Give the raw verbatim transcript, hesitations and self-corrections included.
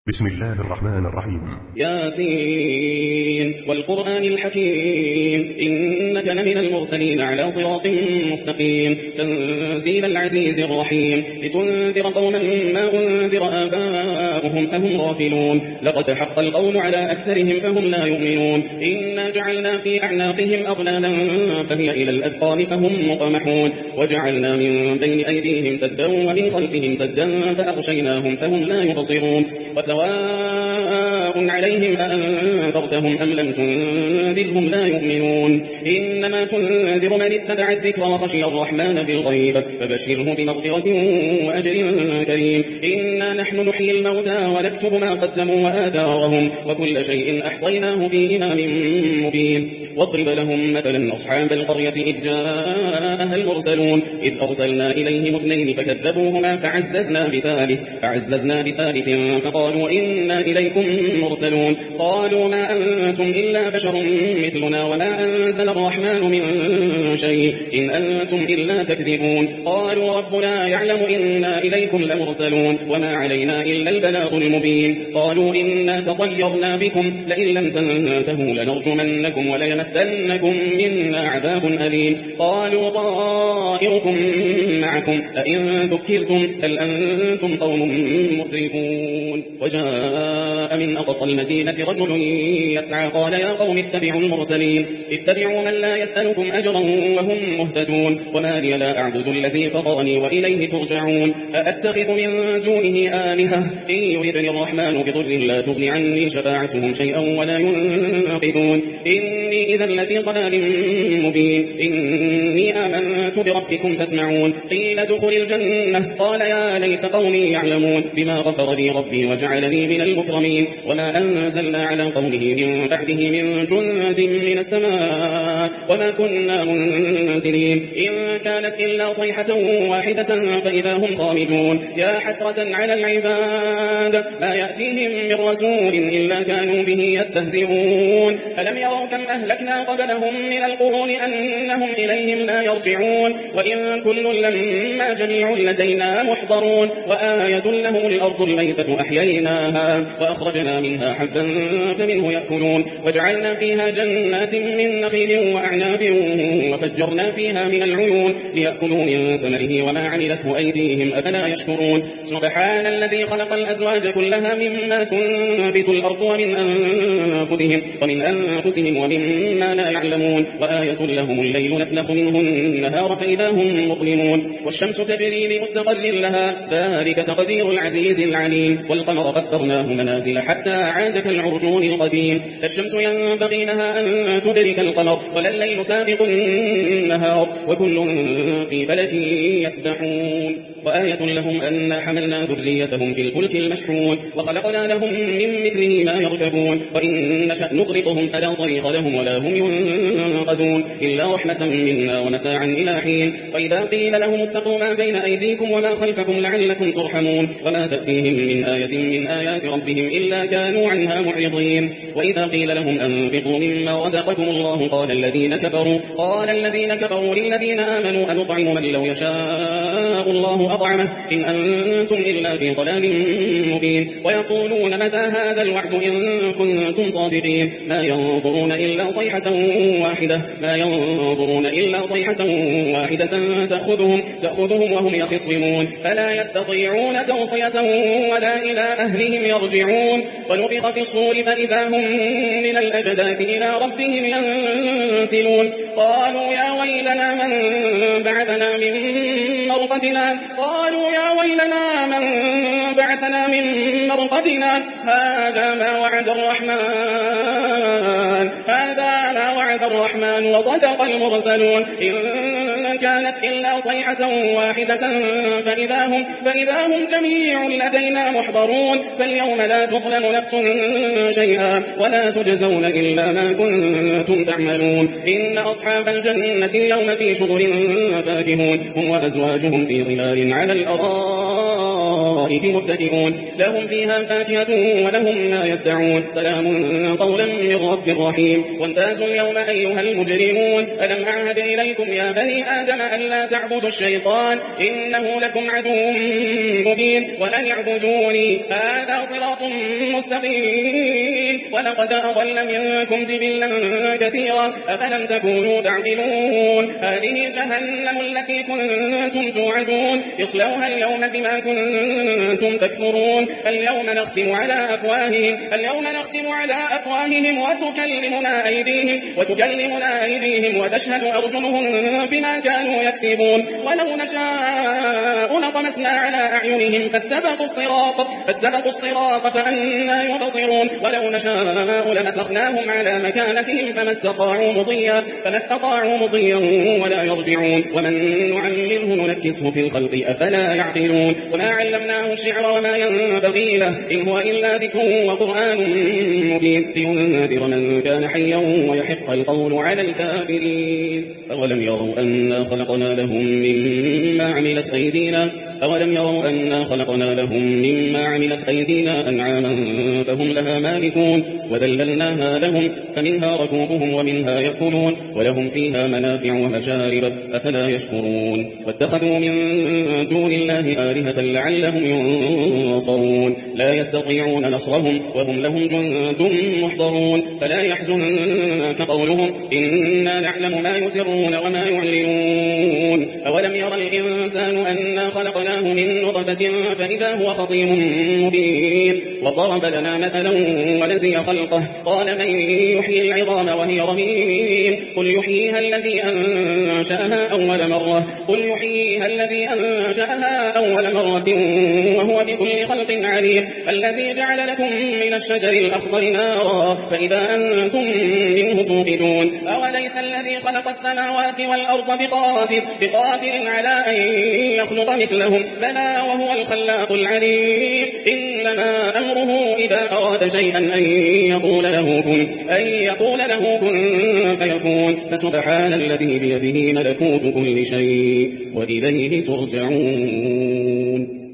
بسم الله الرحمن الرحيم. ياسين والقرآن الحكيم إنك لمن المرسلين على صراط مستقيم تنزيل العزيز الرحيم لتنذر قوما ما أنذر آباؤهم فهم غافلون لقد حق القول على أكثرهم فهم لا يؤمنون إنا جعلنا في أعناقهم أغلالا فهي إلى الأذقان فهم مقمحون وجعلنا من بين أيديهم سدا ومن خلفهم سدا فأغشيناهم فهم لا يبصرون وسواء عليهم أأنذرتهم أم لم تنذرهم لا يؤمنون إنما تنذر من اتبع الذكر وخشي الرحمن بالغيب فبشره بمغفرة وأجر كريم إنا نحن نحيي الموتى ونكتب ما قدموا وآثارهم وكل شيء أحصيناه في إمام مبين واضرب لهم مثلا أصحاب القرية إذ جاءها المرسلون إذ أرسلنا إليهم اثنين فكذبوهما فعززنا بثالث فعززنا بثالث فقالوا إنا إليكم مرسلون قالوا ما أنتم إلا بشر مثلنا وما أنزل الرحمن من شيء إن أنتم إلا تكذبون قالوا ربنا يعلم إنا إليكم لمرسلون وما علينا إلا البلاغ المبين قالوا إنا تطيرنا بكم لئن لم تنتهوا لنرجمنكم وليمسنكم منا عذاب أليم قالوا طائركم معكم أئن ذكرتم بل أنتم قوم مسرفون وجاء من أقصى المدينة رجل يسعى قال يا قوم اتبعوا المرسلين اتبعوا من لا يسألكم أجرا وهم مهتدون وما لي لا أعبد الذي فطرني وإليه ترجعون أأتخذ من دونه آلهة إن يردني الرحمن بضر لا تغني عني شفاعتهم شيئا ولا ينقذون إني إذا لفي ضلال مبين إني آمنت بربكم فاسمعون قيل ادخل الجنة قال يا ليت قومي يعلمون بما غفر لي ربي وجعلني من المكرمين وما أنزلنا على قومه من بعده من جند من السماء وما كنا منزلين إن كانت إلا صيحة واحدة فإذا هم خامدون يا حسرة على العباد ما يأتيهم من رسول إلا كانوا به يستهزئون ألم يروا كم أهلكنا قبلهم من القرون أنهم إليهم لا يرجعون وإن كل لما جميع لدينا محضرون وآية لهم الأرض الميتة أحييناها وأخرجنا منها حبا فمنه يأكلون وجعلنا فيها جنات من نخيل وأعناب وفجرنا فيها من العيون ليأكلوا من ثمره وما عملته أيديهم أفلا يشكرون سبحان الذي خلق الأزواج كلها مما تنبت الأرض ومن أنفسهم ومن أنفسهم ومما لا يعلمون وآية لهم الليل نسلخ منه النهار فإذا هم مظلمون والشمس تجري لمستقر لها ذلك تقدير العزيز العليم والقمر قدرناه منازل حتى عاد كالعرجون القديم الشمس ينبغي لها أن تدرك القمر ولا الليل سابق النهار وكل في فلك يسبحون وآية لهم أن حملنا ذريتهم في الفلك المشحون وخلقنا لهم من مثله ما يركبون وإن نشأ نغرقهم فلا صريخ لهم ولا هم ينقذون إلا رحمة منا ومتاعا إلى حين وإذا قيل لهم اتقوا ما بين أيديكم وما خلفكم لعلكم ترحمون وما تأتيهم من آية من آيات ربهم إلا كانوا عنها معرضين وإذا قيل لهم أنفقوا مما رزقكم الله قال الذين كفروا قال الذين كفروا للذين آمنوا أنطعم من لو يشاء الله أطعمه إن أنتم إلا في ضلال مبين ويقولون متى هذا الوعد إن كنتم صادقين ما ينظرون إلا صيحة واحدة ما ينظرون إلا صيحة واحدة تأخذهم تأخذهم وهم يخصمون فلا يستطيعون توصية ولا إلى أهلهم يرجعون ونفخ في الصور فإذا هم من الأجداث إلى ربهم ينسلون قالوا يا ويلنا من بعثنا من مرقدنا قالوا يا ويلنا من بعثنا من مرقدنا هذا ما وعد الرحمن هذا ما وعد الرحمن وصدق المرسلون إن كانت إلا صيحة واحدة فإذا هم, فإذا هم جميع لدينا محضرون فاليوم لا تظلم نفس شيئا ولا تجزون إلا ما كنتم تعملون إن أصحاب الجنة اليوم في شغل فاكهون هم وأزواجهم في ظلال على الأرائك الأرائك متكئون لهم فيها فاكهة ولهم ما يدعون سلام قولا من رب رحيم وامتازوا اليوم أيها المجرمون ألم أعهد إليكم يا بني آدم ألا تعبدوا الشيطان إنه لكم عدو مبين وأن اعبدوني هذا صراط مستقيم ولقد أضل منكم جبلا كثيرا أفلم تكونوا تعقلون هذه جهنم التي كنتم توعدون اصلوها اليوم بما كنتم تكفرون اليوم نختم على أفواههم اليوم نختم على أفواههم وتكلمنا أيديهم وتكلمنا أيديهم وتشهد أرجلهم بما كانوا يكسبون ولو نشاء لطمسنا على أعينهم فاستبقوا الصراط فاستبقوا الصراط فأنا يبصرون ولو نشاء لمسخناهم على مكانتهم فما استطاعوا مضيا فما استطاعوا مضيا ولا يرجعون ومن نعمره ننكسه في الخلق أفلا يعقلون وما علمناه الشعر وما ينبغي له إن هو إلا ذكر وقرآن مبين لينذر من كان حيا ويحق القول على الكافرين أولم يروا أنا خلقنا لهم مما عملت أيدينا أولم يروا أنا خلقنا لهم مما عملت أيدينا أنعاما فهم لها مالكون وذللناها لهم فمنها ركوبهم ومنها يأكلون ولهم فيها منافع ومشارب أفلا يشكرون واتخذوا من دون الله آلهة لعلهم ينصرون لا يستطيعون نصرهم وهم لهم جند محضرون فلا يحزنك قولهم إنا نعلم ما يسرون وما يعلنون أولم يرى الإنسان أنا خلقناه من نطفة فإذا هو خصيم مبين وضرب لنا مثلا ونسي خلقه قال من يحيي العظام وهي رميم قل يحييها الذي أنشأها أول مرة قل يحييها الذي أنشأها أول مرة وهو بكل خلق عليم الذي جعل لكم من الشجر الأخضر نارا فإذا أنتم منه توقدون أوليس الذي خلق السماوات والأرض بقادر بقادر على أن يخلق مثلهم بلى وهو الخلاق العليم إنما أمره إذا أراد شيئا أن يقول له كن أن يقول له كن فيكون فسبحان الذي بيده ملكوت كل شيء وإليه ترجعون